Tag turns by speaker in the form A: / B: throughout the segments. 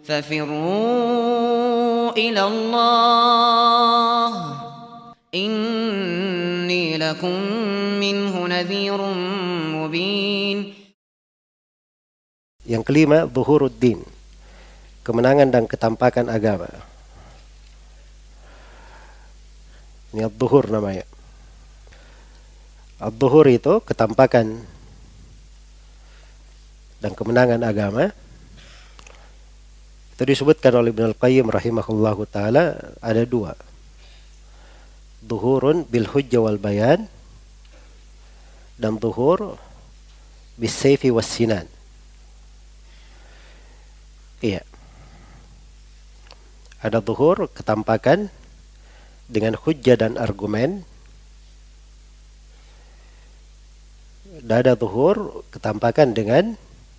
A: ففروا إلى الله إني لكم منه نذير مبين.
B: Yang kelima, zuhuruddin, kemenangan dan ketampakan agama. Ini az-zuhur namanya. Az-zuhur itu ketampakan dan kemenangan agama. Itu disebutkan oleh Ibnu Al-Qayyim rahimahullahu taala ada dua. Zuhurun bil hujjah wal bayan dan zuhur bis sayfi was sinan. Iya. Ada zuhur, ketampakan dengan hujjah dan argumen. Dan ada zuhur, ketampakan dengan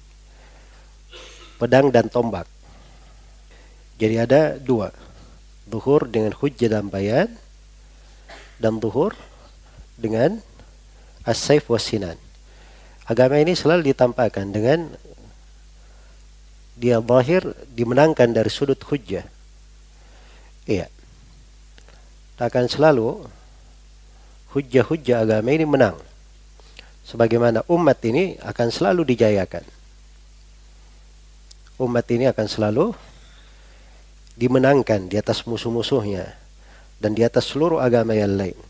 B: pedang dan tombak. Jadi ada dua. Zuhur dengan hujjah dan bayan, dan zuhur dengan as-sayf was sinan. Agama ini selalu ditampakkan dengan dia zahir, dimenangkan dari sudut hujjah. Iya. Akan selalu hujjah-hujjah agama ini menang. Sebagaimana umat ini akan selalu dijayakan. Umat ini akan selalu dimenangkan di atas musuh-musuhnya dan di atas seluruh agama yang lain.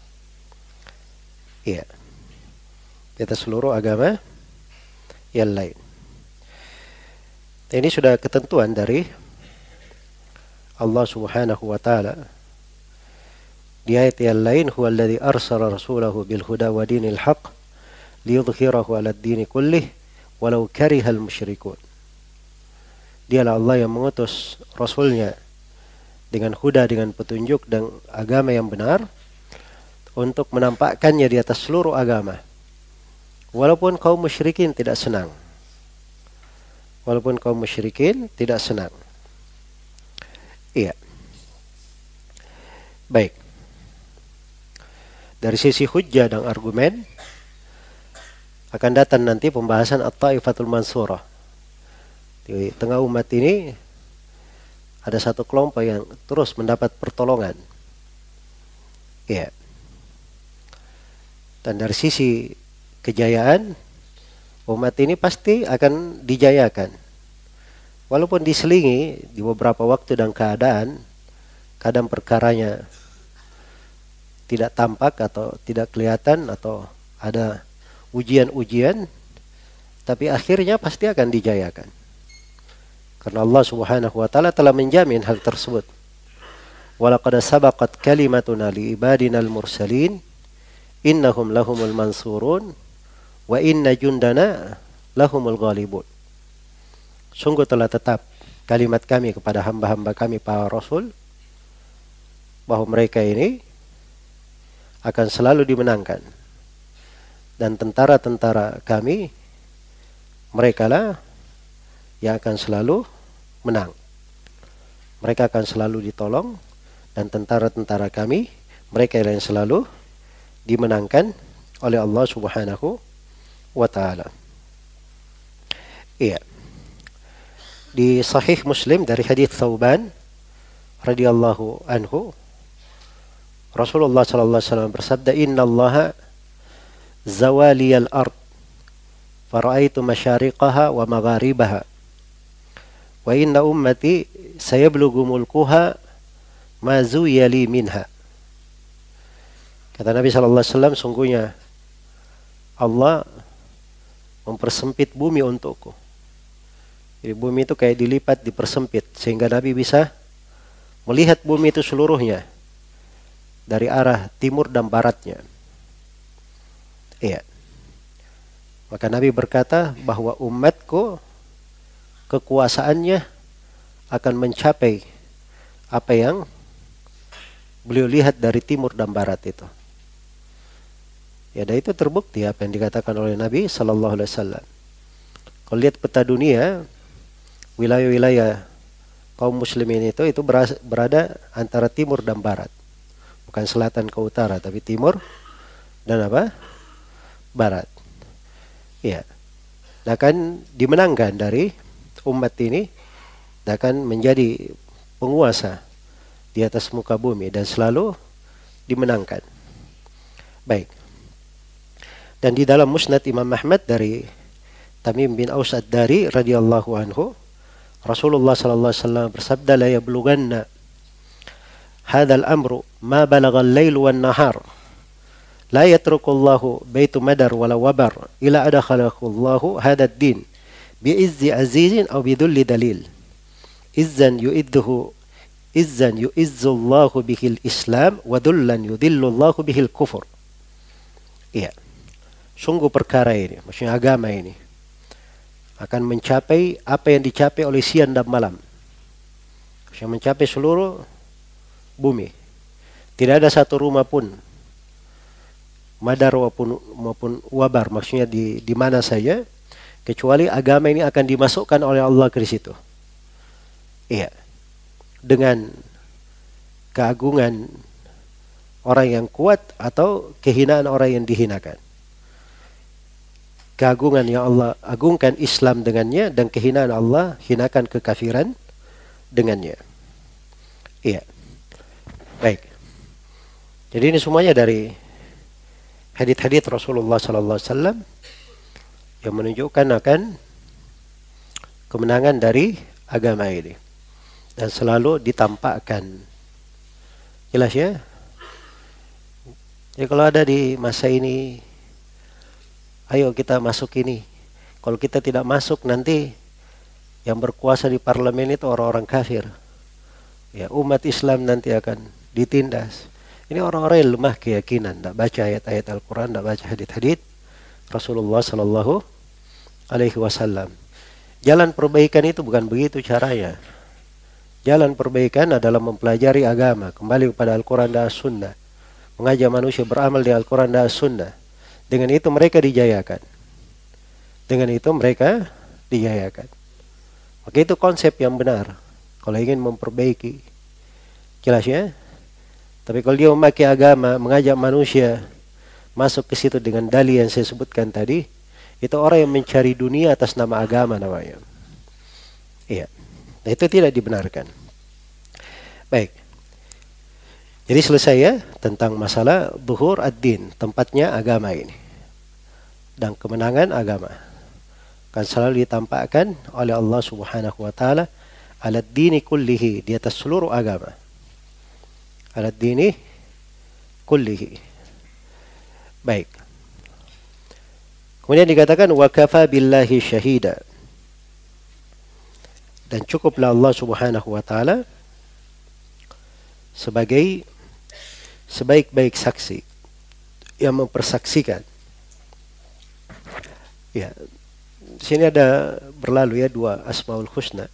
B: Iya. Di atas seluruh agama yang lain. Ini sudah ketentuan dari Allah Subhanahu wa taala. Di ayat yang lain, huwallazi arsala rasulahu bil huda wa dinil haqq liyudhhirahu 'alad dini kullih walau karihal musyrikun. Dialah Allah yang mengutus rasulnya dengan huda, dengan petunjuk dan agama yang benar untuk menampakkannya di atas seluruh agama. Walaupun kaum musyrikin tidak senang. Walaupun kaum musyrikin tidak senang. Iya. Baik. Dari sisi hujjah dan argumen akan datang nanti pembahasan at-taifatul mansurah. Di tengah umat ini ada satu kelompok yang terus mendapat pertolongan. Iya. Dan dari sisi kejayaan, umat ini pasti akan dijayakan. Walaupun diselingi di beberapa waktu dan keadaan, kadang perkaranya tidak tampak atau tidak kelihatan atau ada ujian-ujian, tapi akhirnya pasti akan dijayakan. Karena Allah Subhanahu wa taala telah menjamin hal tersebut. Walaqad sabaqat kalimatuna li ibadinal mursalin innahum lahumul mansurun wa inna jundana lahumul ghalibun. Sungguh telah tetap kalimat kami kepada hamba-hamba kami para rasul bahwa mereka ini akan selalu dimenangkan, dan tentara-tentara kami mereka lah yang akan selalu menang. Mereka akan selalu ditolong, dan tentara-tentara kami mereka yang selalu dimenangkan oleh Allah Subhanahu wa ta'ala. Iya. Di Sahih Muslim dari hadits Thauban radhiyallahu anhu, Rasulullah sallallahu alaihi wasallam bersabda, "Innallaha zawaliyal ard fara'aitu masyariqaha wa magharibaha wa inna ummati sayablughu mulkuha ma zuyali minha." Kata Nabi sallallahu alaihi wasallam, sungguhnya Allah mempersempit bumi untukku. Jadi bumi itu kayak dilipat, dipersempit sehingga Nabi bisa melihat bumi itu seluruhnya dari arah timur dan baratnya. Iya. Maka Nabi berkata bahwa umatku kekuasaannya akan mencapai apa yang beliau lihat dari timur dan barat itu. Ya, dan itu terbukti apa yang dikatakan oleh Nabi sallallahu alaihi wasallam. Kalau lihat peta dunia, wilayah-wilayah kaum muslimin itu berada antara timur dan barat. Bukan selatan ke utara, tapi timur dan apa? Barat. Ya. Nah, kan dimenangkan dari umat ini dan akan menjadi penguasa di atas muka bumi dan selalu dimenangkan. Baik. Dan di dalam Musnad Imam Ahmad dari Tamim bin Aus Ad-Dari radhiyallahu anhu, Rasulullah sallallahu alaihi wasallam bersabda, la yablughanna hadzal amru ma balagha al-lail wan nahar la yatrukullahu baitu madar wala wabar ila adkhalahu hadzal din bi izzi azizin aw bi dhulli dalil izzan yu'izzullahu bihil islam wa dhullan yudhillullahu bihil kufur. Iya. Sungguh perkara ini, maksudnya agama ini akan mencapai apa yang dicapai oleh siang dan malam. Yang mencapai seluruh bumi. Tidak ada satu rumah pun madar maupun wabar, maksudnya di mana saja, kecuali agama ini akan dimasukkan oleh Allah ke situ. Iya. Dengan keagungan orang yang kuat atau kehinaan orang yang dihinakan. Keagungan yang Allah agungkan Islam dengannya, dan kehinaan Allah hinakan kekafiran dengannya. Iya. Baik. Jadi ini semuanya dari hadits-hadits Rasulullah sallallahu alaihi wasallam yang menunjukkan akan kemenangan dari agama ini dan selalu ditampakkan. Jelas ya? Jadi kalau ada di masa ini, ayo kita masuk ini. Kalau kita tidak masuk, nanti yang berkuasa di parlemen itu orang-orang kafir. Ya, umat Islam nanti akan ditindas. Ini orang-orang yang lemah keyakinan, tidak baca ayat-ayat Al-Quran, tidak baca hadits-hadits Rasulullah Sallallahu Alaihi Wasallam. Jalan perbaikan itu bukan begitu caranya. Jalan perbaikan adalah mempelajari agama, kembali kepada Al-Quran dan As-Sunnah, mengajak manusia beramal di Al-Quran dan As-Sunnah. Dengan itu mereka dijayakan. Dengan itu mereka dijayakan. Maka itu konsep yang benar kalau ingin memperbaiki. Jelas ya? Tapi kalau dia memakai agama, mengajak manusia masuk ke situ dengan dalil yang saya sebutkan tadi, itu orang yang mencari dunia atas nama agama namanya. Iya. Nah, itu tidak dibenarkan. Baik. Jadi selesai ya tentang masalah zuhur ad-din, tempatnya agama ini. Dan kemenangan agama akan selalu ditampakkan oleh Allah Subhanahu wa taala ala dini kullihi, di atas seluruh agama. Ala dini kullihi. Baik. Kemudian dikatakan wa kafa billahi syahida. Dan cukuplah Allah Subhanahu wa taala sebagai sebaik-baik saksi yang mempersaksikan. Ya, di sini ada berlalu ya dua Asmaul Husna.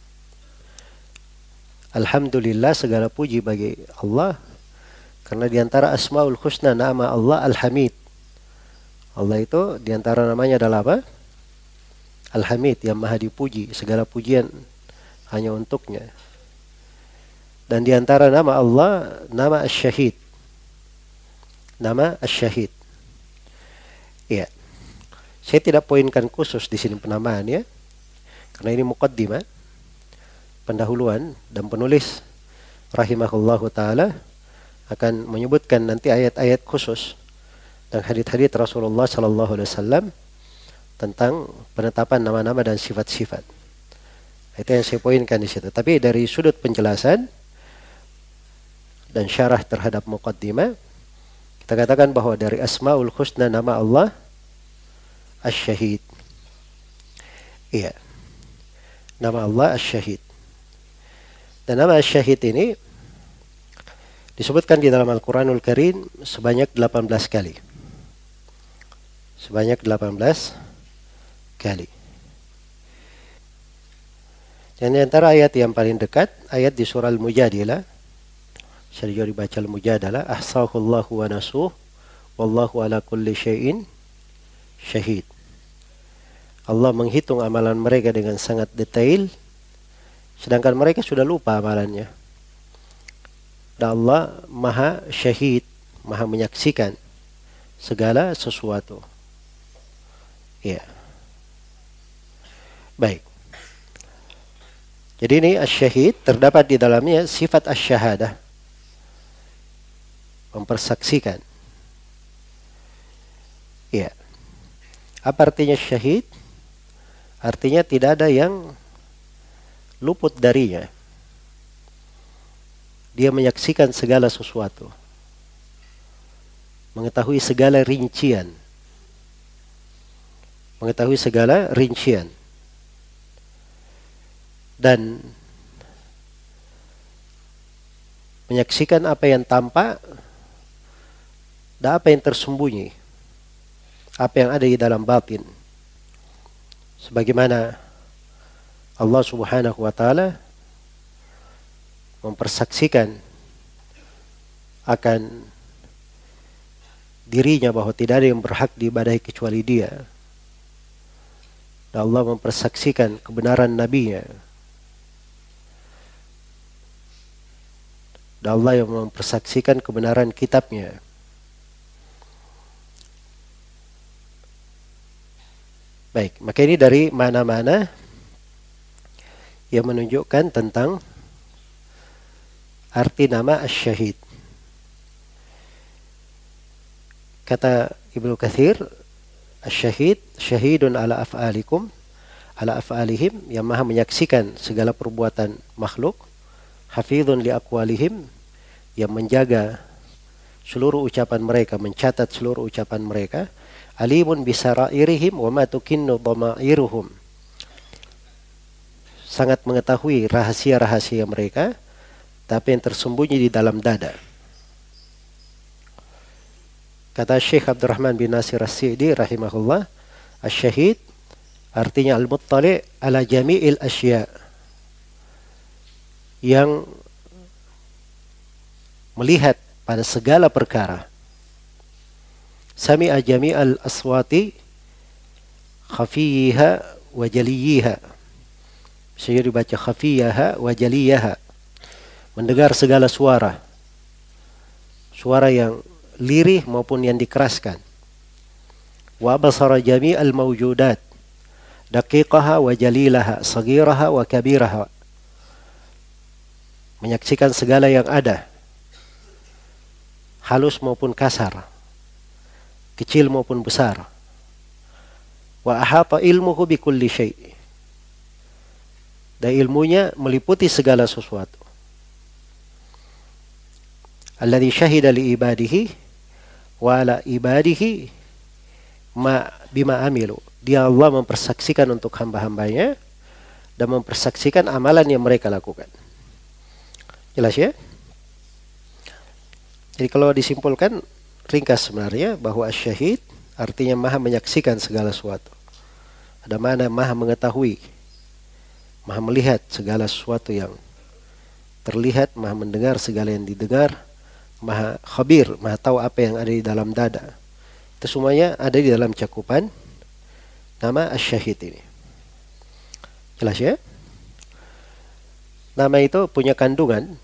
B: Alhamdulillah, segala puji bagi Allah, karena di antara Asmaul Husna nama Allah Al-Hamid. Allah itu di antara namanya adalah apa? Al-Hamid, yang maha dipuji, segala pujian hanya untuknya. Dan di antara nama Allah, nama Asy-Syahid. Nama Asy-Syahid. Iya. Saya tidak poinkan khusus di sini penamaan ya. Karena ini muqaddimah, pendahuluan, dan penulis rahimahullahu taala akan menyebutkan nanti ayat-ayat khusus dan hadits-hadits Rasulullah sallallahu alaihi wasallam tentang penetapan nama-nama dan sifat-sifat. Itu yang saya poinkan di situ. Tapi dari sudut penjelasan dan syarah terhadap muqaddimah, kita katakan bahwa dari Asmaul Husna nama Allah Asy-Syahid. Iya. Nama Allah Asy-Syahid. Dan nama Asy-Syahid ini disebutkan di dalam Al-Quranul Karim sebanyak 18 kali. Sebanyak 18 kali. Dan di antara ayat yang paling dekat, ayat di surah Al-Mujadilah. Bisa juga dibaca Al-Mujadalah. Ahsahullahu wa nasuh, wallahu ala kulli syai'in syahid. Allah menghitung amalan mereka dengan sangat detail, sedangkan mereka sudah lupa amalannya. Dan Allah maha syahid, maha menyaksikan segala sesuatu. Ya. Baik. Jadi ini asyahid terdapat di dalamnya sifat asyahadah, mempersaksikan. Ya. Apa artinya syahid? Artinya tidak ada yang luput darinya. Dia menyaksikan segala sesuatu, mengetahui segala rincian, dan menyaksikan apa yang tampak dan apa yang tersembunyi, apa yang ada di dalam batin. Sebagaimana Allah Subhanahu wa taala mempersaksikan akan dirinya bahwa tidak ada yang berhak diibadahi kecuali Dia. Dan Allah mempersaksikan kebenaran nabinya. Dan Allah yang mempersaksikan kebenaran kitabnya. Baik, maka ini dari mana-mana yang menunjukkan tentang arti nama Asy-Syahid. Kata Ibnu Katsir, Asy-Syahid syahidun ala af'alihim, yang maha menyaksikan segala perbuatan makhluk, hafizun li aqwalihim, yang menjaga seluruh ucapan mereka, mencatat seluruh ucapan mereka, alimun bisarairihim wa ma tukinnu dhamairuhum, sangat mengetahui rahasia-rahasia mereka, tapi yang tersembunyi di dalam dada. Kata Syekh Abdurrahman bin Nasir As-Sa'di rahimahullah, Asy-Syahid artinya al-muttali' ala jami'il asya', yang melihat pada segala perkara. Sami'a jami'al aswati khafiyyiha wa jaliyyiha. Saya dibaca khafiyyaha wa jaliyaha, mendengar segala suara, suara yang lirih maupun yang dikeraskan. Wa basara jami'al mawjudat daqiqaha wa jalilaha, saghiraha wa kabiraha, menyaksikan segala yang ada, halus maupun kasar, kecil maupun besar. Wa ahata ilmuhu bi kulli syai', dan ilmunya meliputi segala sesuatu. Alladzi syahida li ibadihi wa ala ibadihi bima amilu. Dia Allah mempersaksikan untuk hamba-hambanya dan mempersaksikan amalan yang mereka lakukan. Jelas ya? Jadi kalau disimpulkan ringkas sebenarnya bahwa Asy-Syahid artinya maha menyaksikan segala sesuatu. Ada mana maha mengetahui, maha melihat segala sesuatu yang terlihat, maha mendengar segala yang didengar, maha khabir, maha tahu apa yang ada di dalam dada. Itu semuanya ada di dalam cakupan nama Asy-Syahid ini. Jelas ya? Nama itu punya kandungan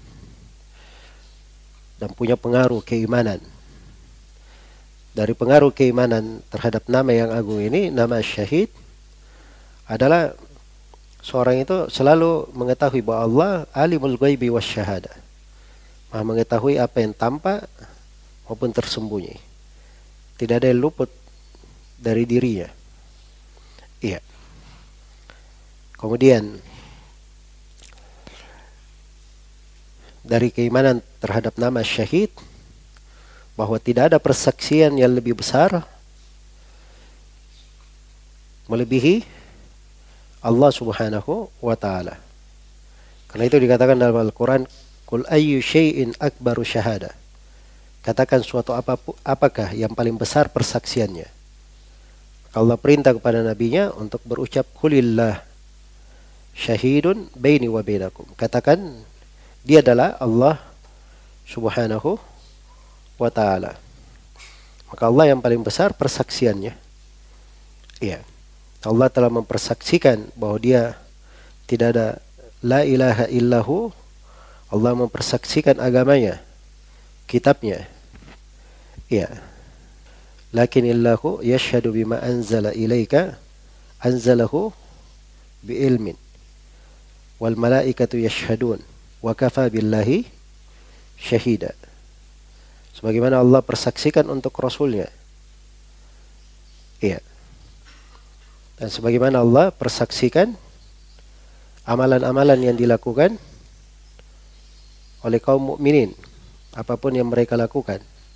B: dan punya pengaruh keimanan. Dari pengaruh keimanan terhadap nama yang agung ini, nama Asy-Syahid adalah seorang itu selalu mengetahui bahwa Allah alimul ghaibi wasyahadah, maha mengetahui apa yang tampak maupun tersembunyi. Tidak ada yang luput dari dirinya. Iya. Kemudian dari keimanan terhadap nama Syahid, bahwa tidak ada persaksian yang lebih besar melebihi Allah Subhanahu wa taala. Karena itu dikatakan dalam Al-Qur'an, "Qul ayyu syai'in akbaru syahada." Katakan suatu apakah yang paling besar persaksiannya. Allah perintah kepada nabinya untuk berucap, "Qulillah syahidun baini wa bainakum." Katakan dia adalah Allah Subhanahu wa ta'ala. Maka Allah yang paling besar persaksiannya. Iya. Allah telah mempersaksikan bahwa dia tidak ada la ilaha illahu. Allah mempersaksikan agamanya, kitabnya. Iya. Lakin illahu yashhadu bima anzala ilaika anzalahu bi ilmin wal malaikatu yashhadun wa kafa billahi syahida. Sebagaimana Allah persaksikan untuk Rasulnya. Iya. Dan sebagaimana Allah persaksikan amalan-amalan yang dilakukan oleh kaum mukminin, apapun yang mereka lakukan.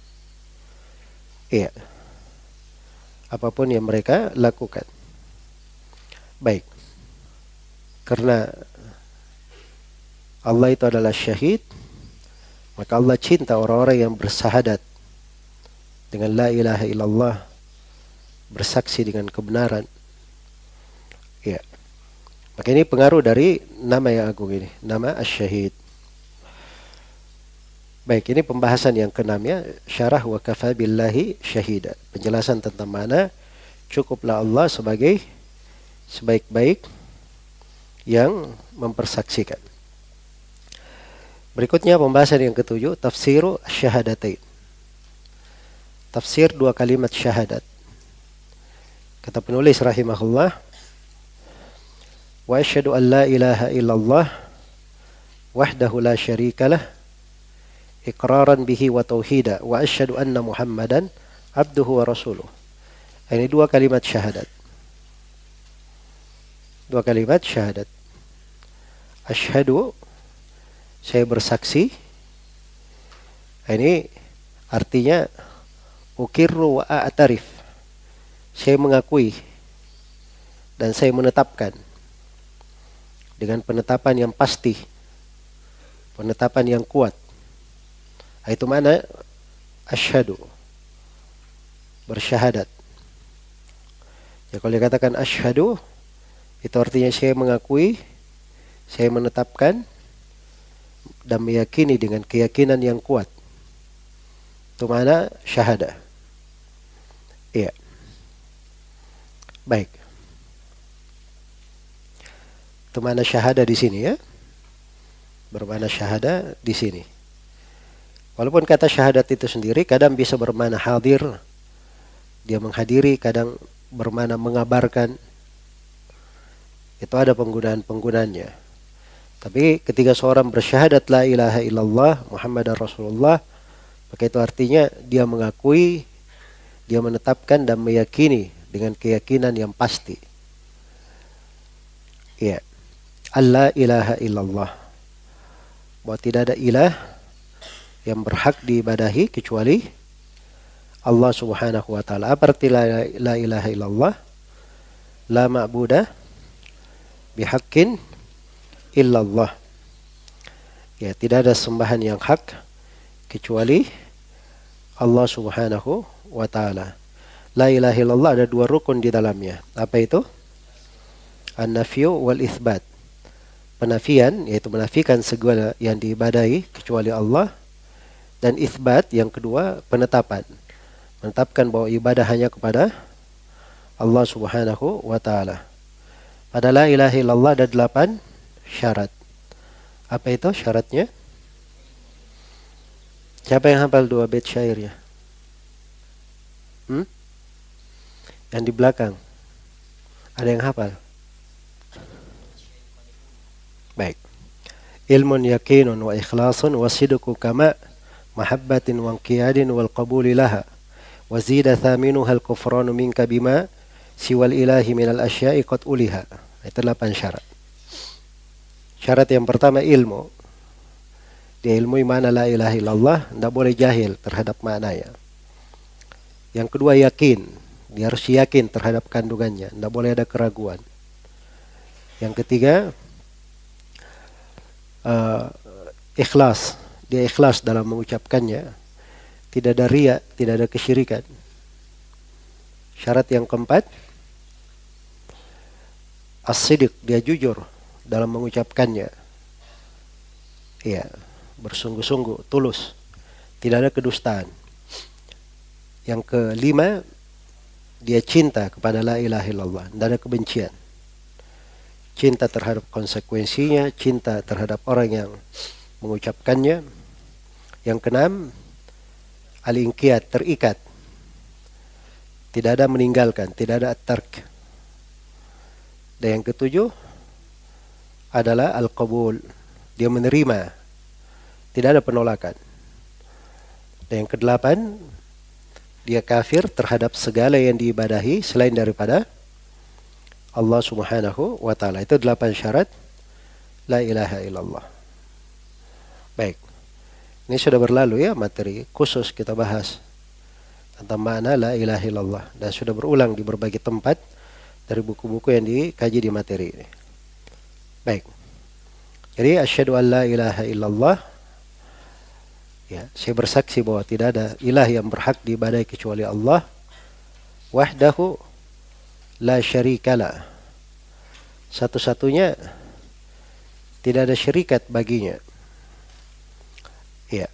B: Iya. Apapun yang mereka lakukan. Baik. Karena Allah itu adalah syahid, maka Allah cinta orang-orang yang bersahadat dengan la ilaha illallah, bersaksi dengan kebenaran. Ya. Maka ini pengaruh dari nama yang agung ini, nama Asy-Syahid. Baik, ini pembahasan yang ke-6 ya, syarah wa kafa billahi syahida. Penjelasan tentang mana cukuplah Allah sebagai sebaik-baik yang mempersaksikan. Berikutnya pembahasan yang ke-7, tafsiru syahadatain. Tafsir dua kalimat syahadat. Kata penulis rahimahullah, wa asyhadu an la ilaha illallah wahdahu la syarikalah iqraran bihi wa tauhida wa asyhadu anna Muhammadan abduhu wa rasuluh. Ini dua kalimat syahadat. Dua kalimat syahadat. Asyhadu, saya bersaksi. Ini artinya ukirru wa a'tarif. Saya mengakui dan saya menetapkan dengan penetapan yang pasti, penetapan yang kuat. Itu mana asyhadu, bersyahadat. Ya, kalau dikatakan asyhadu, itu artinya saya mengakui, saya menetapkan dan meyakini dengan keyakinan yang kuat. Itu mana syahadah. Iya. Baik. Itu mana syahadah di sini ya. Bermakna syahadah di sini. Walaupun kata syahadat itu sendiri kadang bisa bermakna hadir, dia menghadiri, kadang bermakna mengabarkan. Itu ada penggunaan-penggunaannya. Tapi ketika seorang bersyahadat la ilaha illallah Muhammadar Rasulullah, maka itu artinya dia mengakui, dia menetapkan dan meyakini dengan keyakinan yang pasti. Ya. Allah ilaha illallah. Bahwa tidak ada ilah yang berhak diibadahi kecuali Allah Subhanahu wa taala. Apa arti la ilaha illallah? La ma'budah bihaqqin illallah. Ya, tidak ada sembahan yang hak kecuali Allah Subhanahu wa taala. La ilaha illallah ada dua rukun di dalamnya. Apa itu? An-nafyu wal itsbat. Penafian, yaitu menafikan segala yang diibadahi kecuali Allah, dan itsbat yang kedua penetapan. Menetapkan bahwa ibadah hanya kepada Allah Subhanahu wa taala. Pada la ilaha illallah ada 8 syarat. Apa itu syaratnya? Siapa yang hafal 2 bait syairnya? Yang di belakang. Ada yang hafal? Baik. Ilmun yakinun wa ikhlasun wa sidqu kama mahabbatin wa inqiyadin wal qabuli laha wa zida thaminuha al kufranu minka bima siwal ilahi minal asya'i qad uliha. Itu 8 syarat. Syarat yang pertama ilmu. Dia ilmui mana la ilaha illallah, tidak boleh jahil terhadap maknanya. Yang kedua yakin, dia harus yakin terhadap kandungannya, tidak boleh ada keraguan. Yang ketiga ikhlas, dia ikhlas dalam mengucapkannya, tidak ada riya, tidak ada kesyirikan. Syarat yang keempat as-sidq, dia jujur dalam mengucapkannya. Iya, bersungguh-sungguh, tulus, tidak ada kedustaan. Yang kelima, dia cinta kepada la ilaha illallah, tidak ada kebencian. Cinta terhadap konsekuensinya, cinta terhadap orang yang mengucapkannya. Yang keenam, al-inqiyad, terikat. Tidak ada meninggalkan, tidak ada at-tark. Dan yang ketujuh, adalah al-qabul. Dia menerima. Tidak ada penolakan. Dan yang kedelapan, dia kafir terhadap segala yang diibadahi selain daripada Allah Subhanahu wa ta'ala. Itu 8 syarat la ilaha illallah. Baik. Ini sudah berlalu ya materi khusus kita bahas tentang makna la ilaha illallah. Dan sudah berulang di berbagai tempat dari buku-buku yang dikaji di materi ini. Baik. Jadi asyhadu an la ilaha illallah. Ya, saya bersaksi bahwa tidak ada ilah yang berhak diibadahi kecuali Allah. Wahdahu la syarikalah. Satu-satunya, tidak ada syarikat baginya. Ya.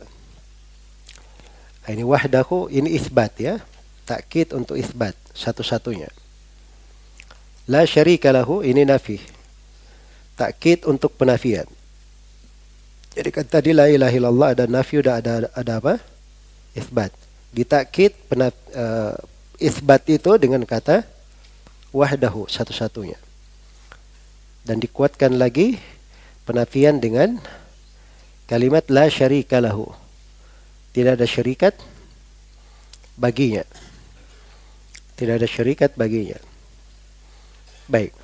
B: Ini wahdahu, ini itsbat ya. Takkid untuk itsbat, satu-satunya. La syarikalahu, ini nafi. Takkid untuk penafian. Jadi kan tadi la ilaha illallah ada nafi, udah ada apa? Itsbat. Ditakkid itsbat itu dengan kata wahdahu, satu-satunya. Dan dikuatkan lagi penafian dengan kalimat la syarika lahu. Tidak ada syarikat baginya. Tidak ada syarikat baginya. Baik.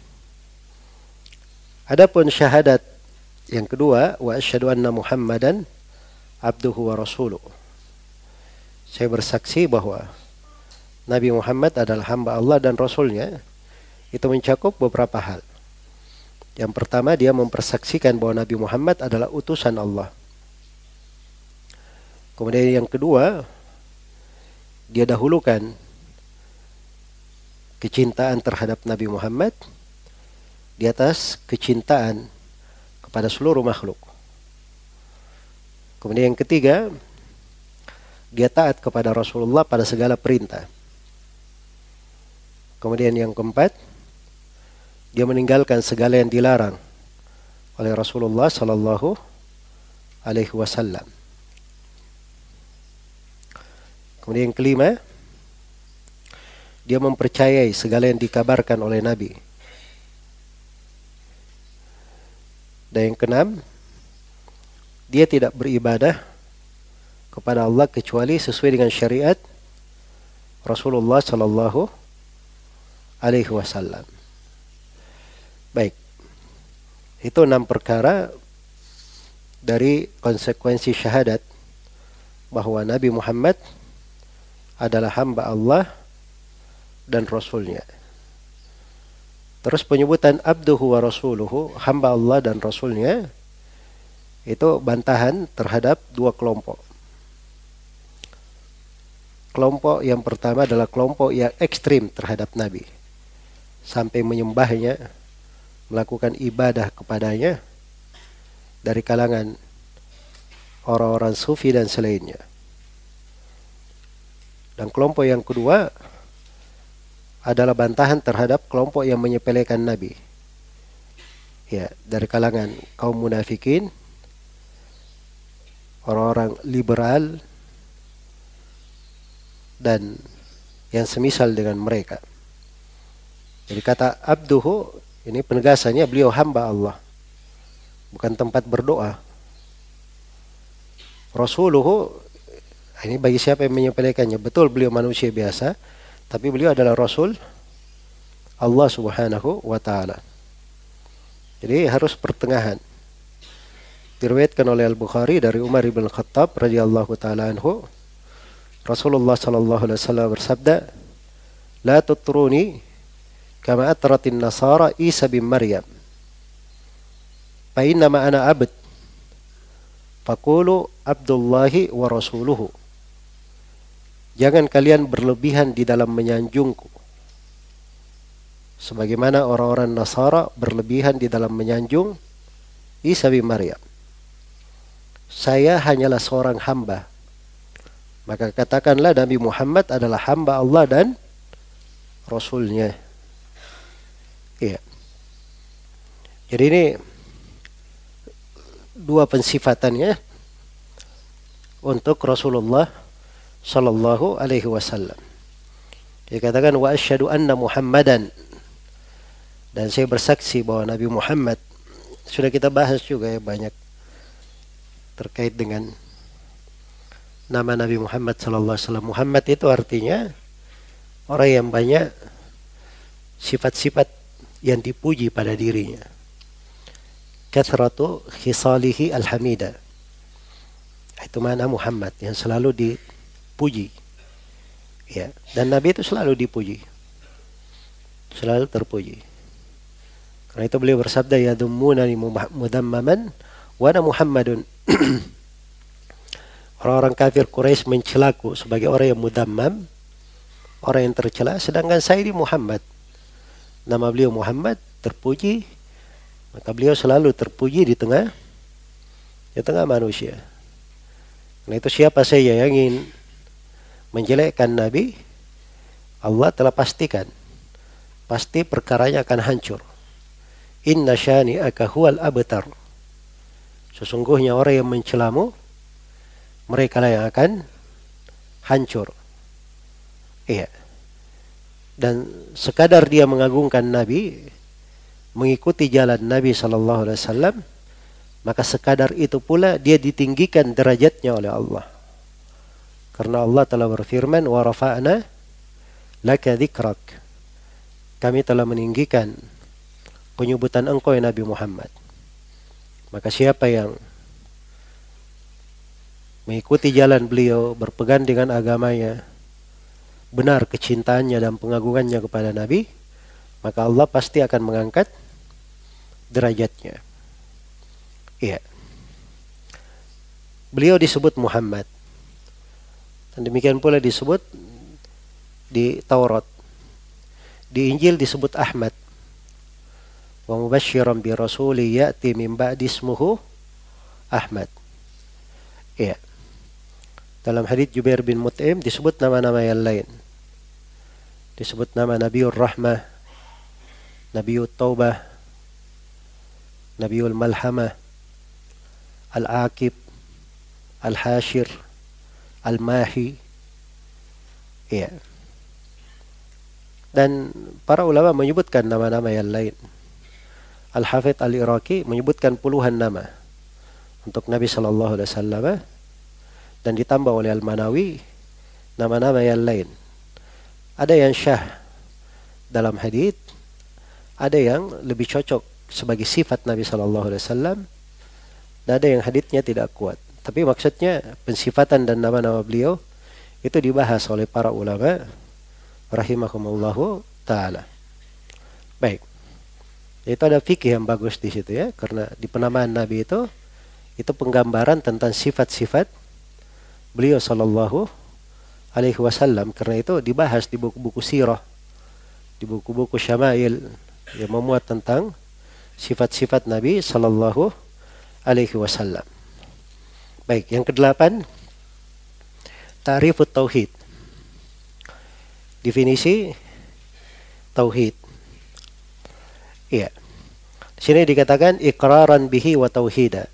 B: Adapun syahadat yang kedua, wa asyhadu anna Muhammadan abduhu wa rasuluh. Saya bersaksi bahwa Nabi Muhammad adalah hamba Allah dan Rasulnya. Itu mencakup beberapa hal. Yang pertama, dia mempersaksikan bahwa Nabi Muhammad adalah utusan Allah. Kemudian yang kedua, dia dahulukan kecintaan terhadap Nabi Muhammad di atas kecintaan kepada seluruh makhluk. Kemudian yang ketiga, dia taat kepada Rasulullah pada segala perintah. Kemudian yang keempat, dia meninggalkan segala yang dilarang oleh Rasulullah sallallahu alaihi wasallam. Kemudian yang kelima, dia mempercayai segala yang dikabarkan oleh Nabi. Dan yang keenam, dia tidak beribadah kepada Allah kecuali sesuai dengan syariat Rasulullah sallallahu alaihi wasallam. Baik. Itu 6 perkara dari konsekuensi syahadat bahwa Nabi Muhammad adalah hamba Allah dan Rasulnya. Terus penyebutan abduhu wa rasuluhu, hamba Allah dan Rasulnya, itu bantahan terhadap 2 kelompok. Kelompok yang pertama adalah kelompok yang ekstrim terhadap Nabi. Sampai menyembahnya, melakukan ibadah kepadanya dari kalangan orang-orang sufi dan selainnya. Dan kelompok yang kedua adalah bantahan terhadap kelompok yang menyepelekan Nabi. Ya, dari kalangan kaum munafikin, orang-orang liberal, dan yang semisal dengan mereka. Jadi kata abduhu, ini penegasannya beliau hamba Allah, bukan tempat berdoa. Rasuluhu, ini bagi siapa yang menyepelekannya, betul beliau manusia biasa, tapi beliau adalah Rasul Allah Subhanahu wa ta'ala. Jadi harus pertengahan. Diriwayatkan oleh Al-Bukhari dari Umar ibn Khattab radhiyallahu ta'ala anhu, Rasulullah sallallahu alaihi wasallam bersabda, "La tutruni kama atratin nasara Isa bin Maryam. Fa innama ana abd. Faqulu Abdullahi wa rasuluhu." Jangan kalian berlebihan di dalam menyanjungku, sebagaimana orang-orang Nasara berlebihan di dalam menyanjung Isa bin Maryam. Saya hanyalah seorang hamba. Maka katakanlah Nabi Muhammad adalah hamba Allah dan Rasulnya. Iya. Jadi ini 2 pensifatannya untuk Rasulullah sallallahu alaihi wasallam. Dia katakan wa asyhadu anna Muhammadan, dan saya bersaksi bahwa Nabi Muhammad Sudah kita bahas juga ya banyak terkait dengan nama Nabi Muhammad sallallahu alaihi wasallam. Muhammad itu artinya orang yang banyak sifat-sifat yang dipuji pada dirinya. Kathratu khisalihi alhamida. Itu makna Muhammad, yang selalu dipuji. Ya, dan Nabi itu selalu dipuji. Selalu terpuji. Karena itu beliau bersabda, yadummunani mudammaman wa ana Muhammadun. Orang-orang kafir Quraisy mencelaku sebagai orang yang mudammam, orang yang tercela, sedangkan saya ini Muhammad. Nama beliau Muhammad, terpuji, maka beliau selalu terpuji di tengah manusia. Karena itu siapa saja yang ingin menjelekkan Nabi, Allah telah pastikan, pasti perkaranya akan hancur. Inna syani'aka huwal abtar. Sesungguhnya orang yang mencelamu, mereka lah yang akan hancur. Iya. Dan sekadar dia mengagungkan Nabi, mengikuti jalan Nabi sallallahu alaihi wasallam, maka sekadar itu pula dia ditinggikan derajatnya oleh Allah. Karena Allah telah berfirman, wa rafa'na laka dzikrak. Kami telah meninggikan penyebutan engkau ya Nabi Muhammad. Maka siapa yang mengikuti jalan beliau, berpegang dengan agamanya, benar kecintaannya dan pengagungannya kepada Nabi, maka Allah pasti akan mengangkat derajatnya. Iya. Beliau disebut Muhammad. Dan demikian pula disebut di Taurat. Di Injil disebut Ahmad. Wa mubasysyiran bi rasuli ya'ti min ba'di ismuhu Ahmad. Iya. Dalam hadits Jubair bin Mut'im disebut nama-nama yang lain. Disebut nama Nabiur Rahmah, Nabiut Taubah, Nabiul Malhamah, Al-Aqib, Al-Hashir, Al-Mahi. Iya. Dan para ulama menyebutkan nama-nama yang lain. Al-Hafidh Al-Iraqi menyebutkan puluhan nama untuk Nabi sallallahu alaihi wasallam, dan ditambah oleh Al-Manawi nama-nama yang lain. Ada yang syah dalam hadits, ada yang lebih cocok sebagai sifat Nabi sallallahu alaihi wasallam, dan ada yang haditsnya tidak kuat. Tapi maksudnya pensifatan dan nama-nama beliau itu dibahas oleh para ulama rahimahumullahu taala. Baik. Itu ada fikih yang bagus di situ ya, karena di penamaan Nabi itu penggambaran tentang sifat-sifat beliau sallallahu alaihi wasallam. Karena itu dibahas di buku-buku sirah, di buku-buku syama'il yang memuat tentang sifat-sifat Nabi sallallahu alaihi wasallam. Baik, yang ke-8, ta'rifut tauhid. Definisi tauhid. Iya. Di sini dikatakan iqraran bihi wa tauhida.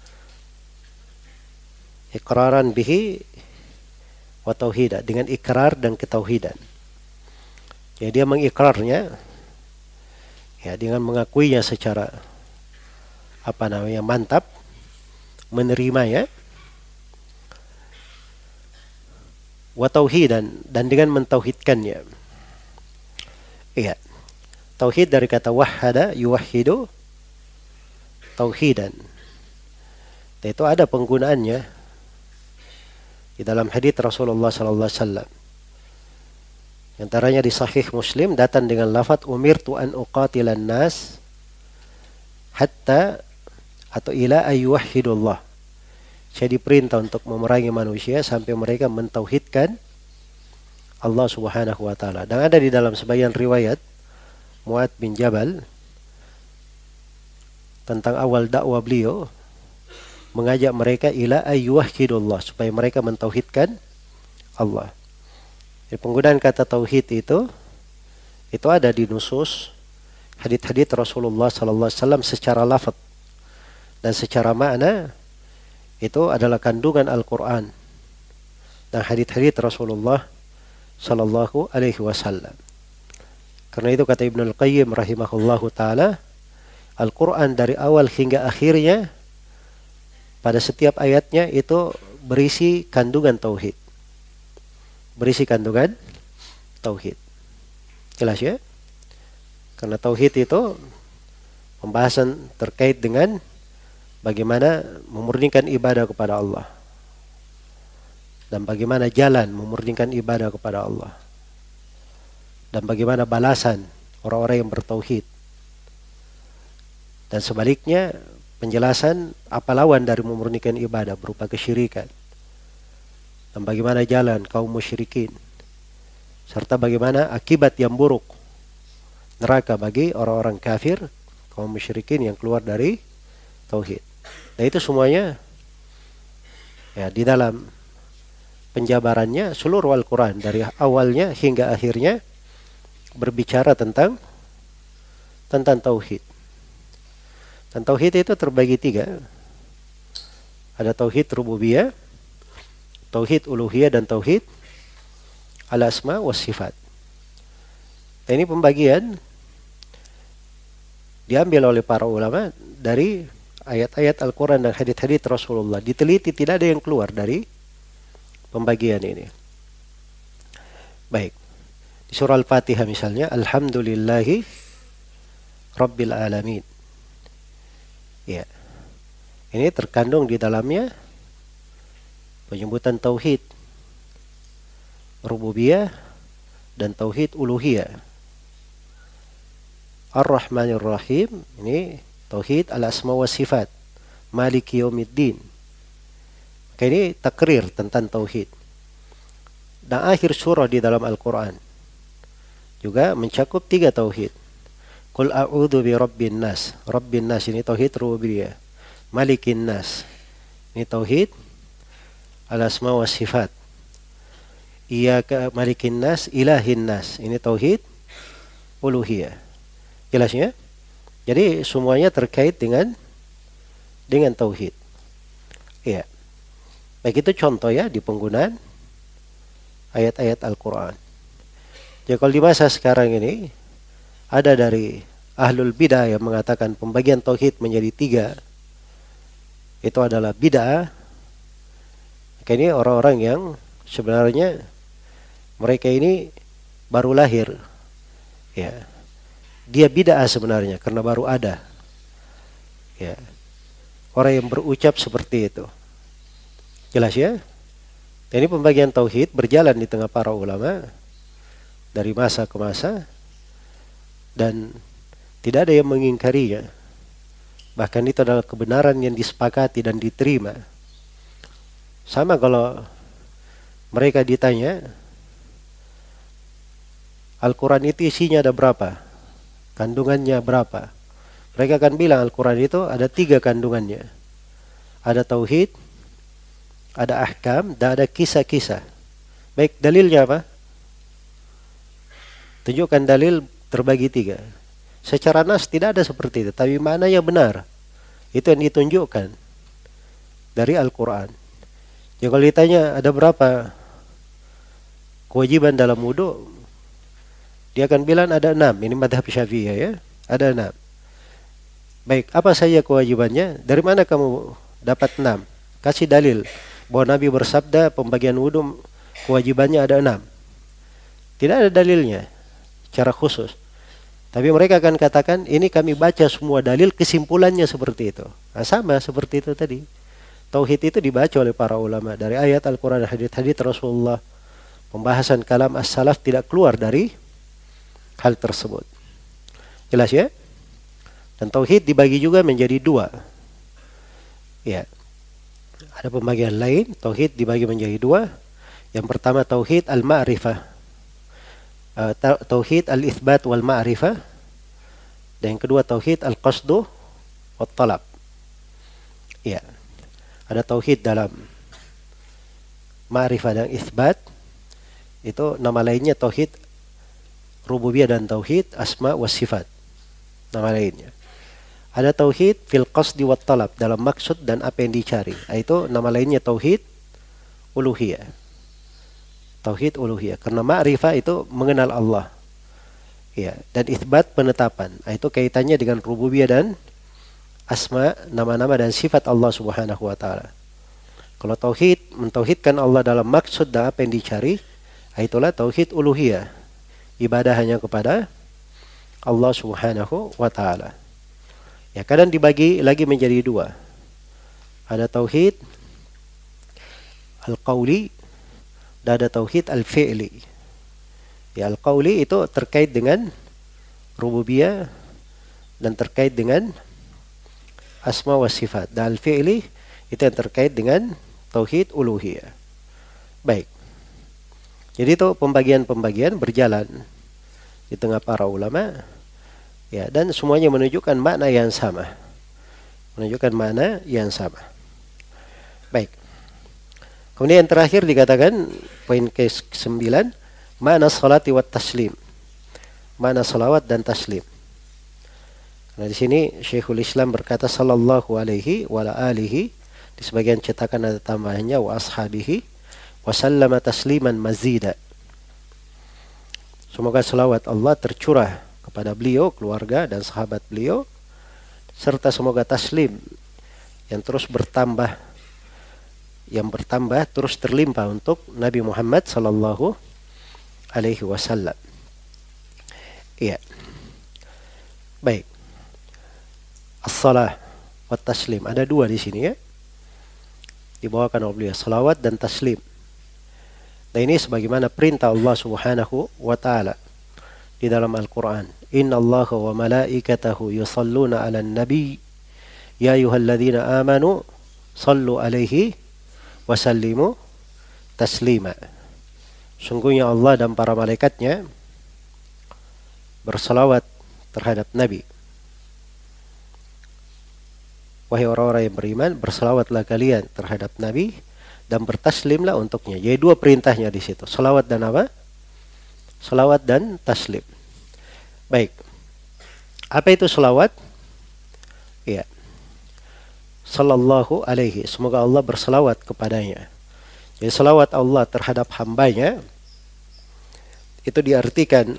B: Iqraran bihi wa tauhida, dengan ikrar dan ketauhidan. Ya, dia mengikrarnya ya dengan mengakuinya secara mantap, menerimanya, wa tauhidan, dan dengan mentauhidkannya. Iya. Tauhid dari kata wahhada yuwahhidu tauhidan. Itu ada penggunaannya di dalam hadits Rasulullah sallallahu alaihi wasallam. Antaranya di Sahih Muslim datang dengan lafaz umirtu an uqatilan nas hatta atau ila ayyuhidullah. Saya diperintah untuk memerangi manusia sampai mereka mentauhidkan Allah Subhanahu wa taala. Dan ada di dalam sebagian riwayat Mu'adz bin Jabal tentang awal dakwah beliau mengajak mereka ila ayyuhidullah, supaya mereka mentauhidkan Allah. Jadi penggunaan kata tauhid itu ada di nusus hadits-hadits Rasulullah sallallahu alaihi wasallam secara lafaz, dan secara makna itu adalah kandungan Al-Qur'an dan hadits-hadits Rasulullah sallallahu alaihi wasallam. Karena itu kata Ibnu Al-Qayyim rahimahullahu taala, Al-Quran dari awal hingga akhirnya pada setiap ayatnya itu berisi kandungan tauhid. Berisi kandungan tauhid. Jelas ya? Karena tauhid itu pembahasan terkait dengan bagaimana memurnikan ibadah kepada Allah. Dan bagaimana jalan memurnikan ibadah kepada Allah. Dan bagaimana balasan orang-orang yang bertauhid. Dan sebaliknya penjelasan apa lawan dari memurnikan ibadah berupa kesyirikan. Dan bagaimana jalan kaum musyrikin. Serta bagaimana akibat yang buruk neraka bagi orang-orang kafir, kaum musyrikin yang keluar dari tauhid. Nah itu semuanya ya di dalam penjabarannya seluruh Al-Quran dari awalnya hingga akhirnya berbicara tentang tauhid. Dan tauhid itu terbagi 3. Ada tauhid rububiyah, tauhid uluhiyah, dan tauhid al-asma was sifat. Nah, ini pembagian diambil oleh para ulama dari ayat-ayat Al-Quran dan hadits-hadits Rasulullah. Diteliti, tidak ada yang keluar dari pembagian ini. Baik. Di surah Al-Fatihah misalnya, Alhamdulillahi Rabbil Alamin. Ya. Ini terkandung di dalamnya penyebutan tauhid rububiyah dan tauhid uluhiyah. Ar-Rahmanir Rahim, ini tauhid al-asma wa sifat. Maliki yaumiddin. Maka ini takrir tentang tauhid. Dan akhir surah di dalam Al-Quran juga mencakup 3 tauhid. Qul a'udzu bi rabbin nas. Rabbin nas ini tauhid rububiyah. Malikin nas ini tauhid al-asma wa sifat. Iyyaka malikin nas, ilahin nas ini tauhid uluhiyah. Jelasnya? Jadi semuanya terkait dengan tauhid. Ya. Baik, itu contoh ya di penggunaan ayat-ayat Al-Quran. Jadi kalau di masa sekarang ini ada dari ahlul bidah yang mengatakan pembagian tauhid menjadi 3. Itu adalah bid'ah. Maka ini orang-orang yang sebenarnya mereka ini baru lahir. Ya. Dia bid'ah sebenarnya karena baru ada. Ya. Orang yang berucap seperti itu. Jelas ya? Ini pembagian tauhid berjalan di tengah para ulama dari masa ke masa dan tidak ada yang mengingkarinya. Bahkan itu adalah kebenaran yang disepakati dan diterima. Sama kalau mereka ditanya, Al-Quran itu isinya ada berapa? Kandungannya berapa? Mereka akan bilang Al-Quran itu ada 3 kandungannya. Ada tauhid, ada ahkam, dan ada kisah-kisah. Baik, dalilnya apa? Tunjukkan dalil terbagi 3. Secara nas tidak ada seperti itu, tapi maknanya benar. Itu yang ditunjukkan dari Al-Quran. Ya kalau ditanya ada berapa kewajiban dalam wudu, dia akan bilang ada 6. Ini madhab Syafi'iyah ya, ada 6. Baik, apa saja kewajibannya? Dari mana kamu dapat 6? Kasih dalil bahwa Nabi bersabda pembagian wudu kewajibannya ada 6. Tidak ada dalilnya secara khusus. Tapi mereka akan katakan ini kami baca semua dalil, kesimpulannya seperti itu. Nah, sama seperti itu tadi. Tauhid itu dibaca oleh para ulama dari ayat Al-Quran dan hadits Rasulullah. Pembahasan kalam as-salaf tidak keluar dari hal tersebut. Jelas ya? Dan tauhid dibagi juga menjadi 2. Ya. Ada pembagian lain, tauhid dibagi menjadi 2. Yang pertama tauhid al-ma'rifah. Tauhid al-itsbat wal ma'rifah. Dan yang kedua tauhid al-qasdu wat talab. Ya. Ada tauhid dalam ma'rifah dan itsbat. Itu nama lainnya tauhid rububiyah dan tauhid asma was sifat. Nama lainnya. Ada tauhid fil qasdi wat talab, dalam maksud dan apa yang dicari. Itu nama lainnya tauhid uluhiyah. Tauhid uluhiyah. Karena ma'rifah itu mengenal Allah. Ya, dan itsbat penetapan. Itu kaitannya dengan rububiyah dan asma, nama-nama dan sifat Allah Subhanahu wa taala. Kalau tauhid, mentauhidkan Allah dalam maksud dan apa yang dicari, itulah tauhid uluhiyah. Ibadah hanya kepada Allah Subhanahu wa taala. Ya, kadang dibagi lagi menjadi dua. Ada tauhid al-qauli dan ada tauhid al-fi'li. Ya, al-qauli itu terkait dengan rububiyah dan terkait dengan asma wa sifat. Dan al-fi'li itu yang terkait dengan tauhid uluhiyah. Baik. Jadi itu pembagian-pembagian berjalan di tengah para ulama. Ya, dan semuanya menunjukkan makna yang sama. Menunjukkan makna yang sama. Baik. Kemudian yang terakhir dikatakan poin ke-9, makna salati wa taslim. Makna salawat dan taslim. Nah, di sini Syekhul Islam berkata sallallahu alaihi wa alihi, di sebagian cetakan ada tambahannya wa ashabihi wa sallama tasliman mazida. Semoga salawat Allah tercurah kepada beliau, keluarga dan sahabat beliau, serta semoga taslim yang terus bertambah, terus terlimpah untuk Nabi Muhammad sallallahu alaihi wasallam. Iya. Baik. As-salah wa taslim. Ada dua di sini ya. Dibawakan oleh beliau, salawat dan taslim. Nah, ini sebagaimana perintah Allah Subhanahu wa taala di dalam Al-Qur'an. Innallaha wa malaikatahu yusalluna 'alan nabi ya ayyuhalladzina amanu sallu 'alaihi wa sallimu taslima. Sungguhnya Allah dan para malaikatnya bersalawat terhadap Nabi. Wahai orang-orang yang beriman, bersalawatlah kalian terhadap Nabi dan bertaslimlah untuknya. Jadi dua perintahnya di situ. Salawat dan apa? Salawat dan taslim. Baik. Apa itu salawat? Ya. Sallallahu alaihi. Semoga Allah bersalawat kepadanya. Jadi salawat Allah terhadap hambanya itu diartikan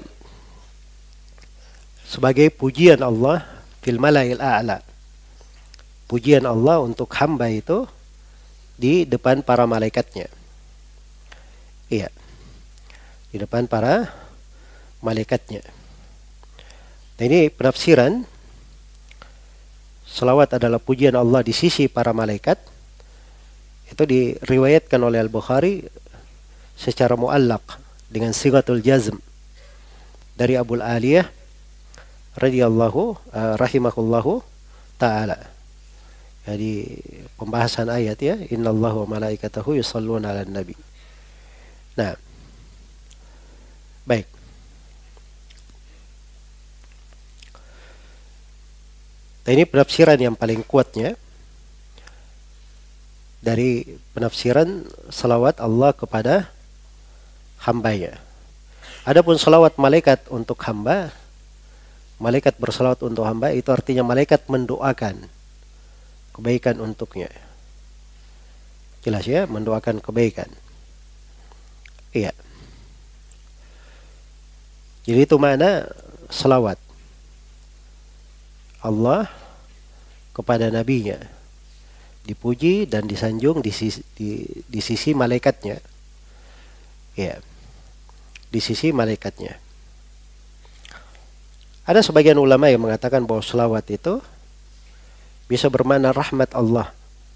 B: sebagai pujian Allah fil malail a'la. Pujian Allah untuk hamba itu di depan para malaikatnya. Iya. Di depan para malaikatnya. Nah, ini penafsiran salawat adalah pujian Allah di sisi para malaikat. Itu diriwayatkan oleh Al-Bukhari secara muallaq dengan sigatul jazm dari Abul Aliyah rahimahullahu ta'ala. Jadi pembahasan ayat ya, innallaha wa malaikatahu yusalluna 'alan nabi. Nah. Baik. Nah, ini penafsiran yang paling kuatnya dari penafsiran salawat Allah kepada hambanya. Adapun salawat malaikat untuk hamba, malaikat bersalawat untuk hamba itu artinya malaikat mendoakan kebaikan untuknya. Jelas ya, mendoakan kebaikan. Iya. Jadi itu makna salawat Allah kepada nabinya, dipuji dan disanjung di sisi malaikatnya. Ya. Di sisi malaikatnya. Ada sebagian ulama yang mengatakan bahwa salawat itu bisa bermakna rahmat Allah.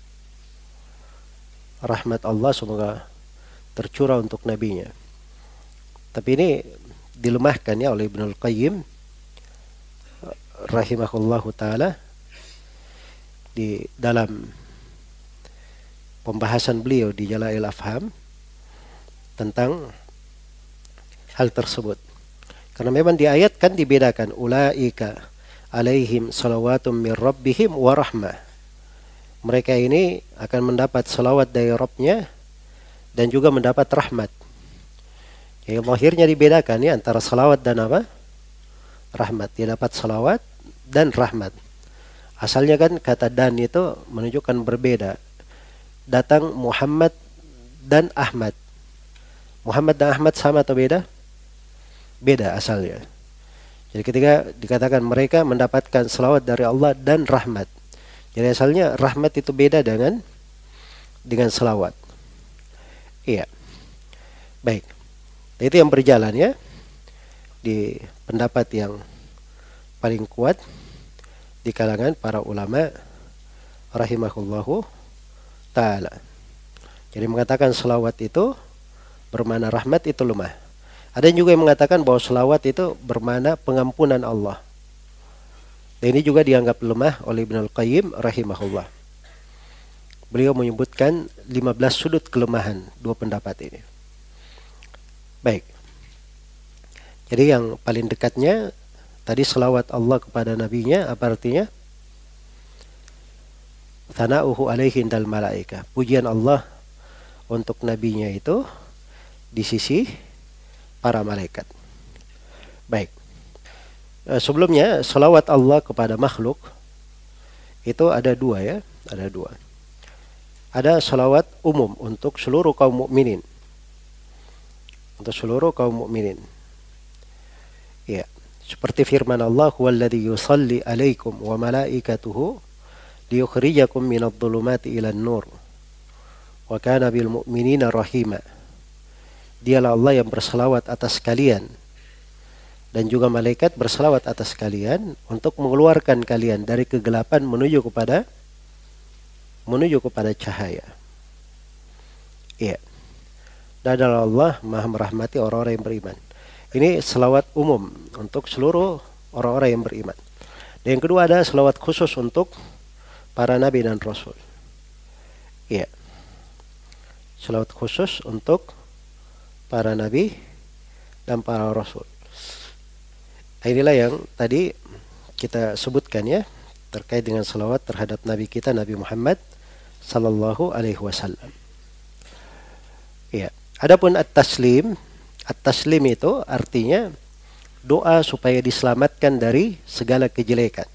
B: Rahmat Allah semoga tercurah untuk nabinya. Tapi ini dilemahkan ya oleh Ibnul Qayyim rahimahullahu ta'ala di dalam pembahasan beliau di Jala'il Afham tentang hal tersebut. Karena memang di ayat kan dibedakan ulaika alaihim salawatum min rabbihim wa rahmah. Mereka ini akan mendapat salawat dari Rabbnya dan juga mendapat rahmat. Jadi lahirnya dibedakan ya antara salawat dan apa? Rahmat. Dia dapat salawat dan rahmat. Asalnya kan kata dan itu menunjukkan berbeda. Datang Muhammad dan Ahmad. Muhammad dan Ahmad sama atau beda? Beda asalnya. Jadi ketika dikatakan mereka mendapatkan salawat dari Allah dan rahmat, Jadi asalnya rahmat itu beda dengan selawat. Iya. Baik. Itu yang berjalan ya di pendapat yang paling kuat di kalangan para ulama rahimahullahu ta'ala. Jadi mengatakan selawat itu bermakna rahmat itu lemah. Ada juga yang mengatakan bahwa selawat itu bermakna pengampunan Allah. Dan ini juga dianggap lemah oleh Ibnu Al-Qayyim rahimahullah. Beliau menyebutkan 15 sudut kelemahan dua pendapat ini. Baik. Jadi yang paling dekatnya tadi selawat Allah kepada nabinya, apa artinya? Thana'uhu alaihi indal malaika. Pujian Allah untuk nabinya itu di sisi para malaikat. Baik. Sebelumnya selawat Allah kepada makhluk itu ada dua ya, ada dua. Ada selawat umum untuk seluruh kaum mukminin. Untuk seluruh kaum mukminin. Ya, seperti firman Allah, "Huwallazi yusalli 'alaikum wa malaikatuhu liyukhrijakum minadh-dhulumati ilan nur. Wa kana bil mu'minina rahima." Dialah Allah yang berselawat atas kalian dan juga malaikat berselawat atas kalian untuk mengeluarkan kalian dari kegelapan menuju kepada cahaya. Iya. Dan Allah Maha merahmati orang-orang yang beriman. Ini selawat umum untuk seluruh orang-orang yang beriman. Dan yang kedua ada selawat khusus untuk para nabi dan rasul. Iya. Selawat khusus untuk para nabi dan para rasul. Inilah yang tadi kita sebutkan ya terkait dengan selawat terhadap nabi kita Nabi Muhammad sallallahu alaihi wasallam. Ya, adapun at-taslim itu artinya doa supaya diselamatkan dari segala kejelekan.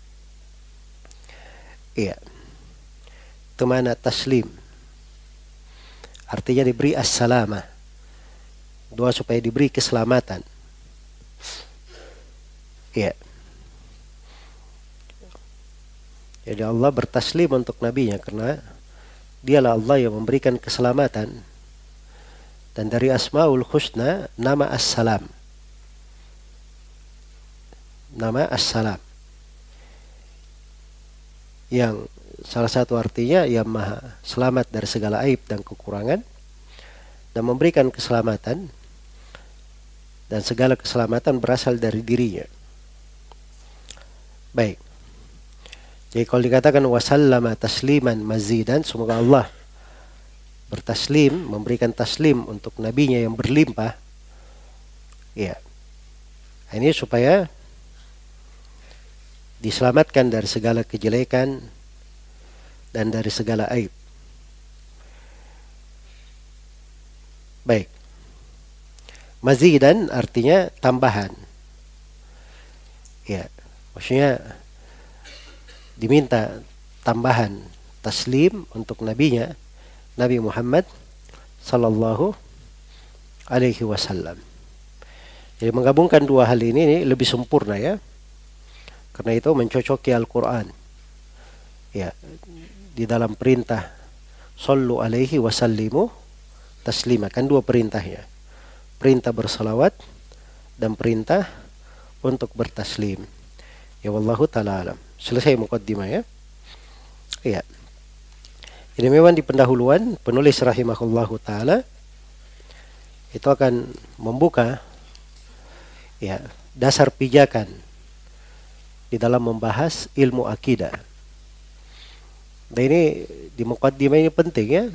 B: Iya. Itu mana taslim. Artinya diberi as-salamah. Doa supaya diberi keselamatan. Iya. Jadi Allah bertaslim untuk nabinya karena dialah Allah yang memberikan keselamatan. Dan dari Asmaul Husna nama As-Salam. Nama As-Salam. Yang salah satu artinya yang maha selamat dari segala aib dan kekurangan dan memberikan keselamatan, dan segala keselamatan berasal dari dirinya. Baik. Jadi kalau dikatakan wasallama tasliman mazidan, semoga Allah bertaslim, memberikan taslim untuk nabinya yang berlimpah. Ya. Ini supaya diselamatkan dari segala kejelekan dan dari segala aib. Baik. Mazidan artinya tambahan. Ya, maksudnya diminta tambahan taslim untuk nabinya Nabi Muhammad sallallahu alaihi wasallam. Jadi menggabungkan dua hal ini lebih sempurna ya. Karena itu mencocoki Al-Qur'an. Ya, di dalam perintah sallu alaihi wasallimu taslima, kan dua perintahnya. Perintah bersalawat dan perintah untuk bertaslim. Ya wallahu ta'ala alam. Selesai muqaddimah ya. Iya. Ini memang di pendahuluan penulis rahimahullahu ta'ala itu akan membuka ya dasar pijakan di dalam membahas ilmu akidah. Dan ini di muqaddimah ini penting ya.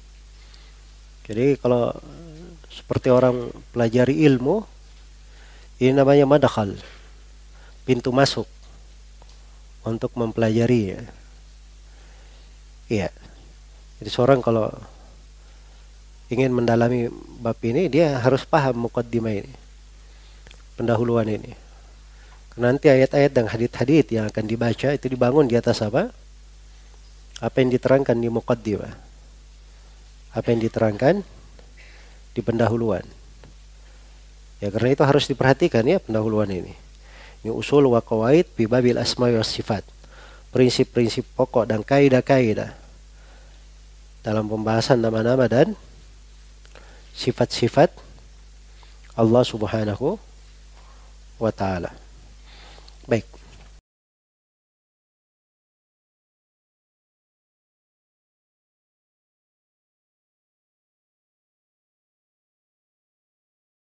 B: Jadi kalau seperti orang pelajari ilmu, ini namanya madakhal, pintu masuk untuk mempelajari ya. Iya. Jadi seorang kalau ingin mendalami bab ini, dia harus paham muqaddimah ini, pendahuluan ini. Karena nanti ayat-ayat dan hadits-hadits yang akan dibaca itu dibangun di atas apa? Apa yang diterangkan di muqaddimah. Apa yang diterangkan di pendahuluan. Ya karena itu harus diperhatikan ya pendahuluan ini. Ini usul wa qawaid bi babil asma wa sifat. prinsip-prinsip pokok dan kaidah-kaidah dalam pembahasan nama-nama dan sifat-sifat Allah Subhanahu wa taala. Baik.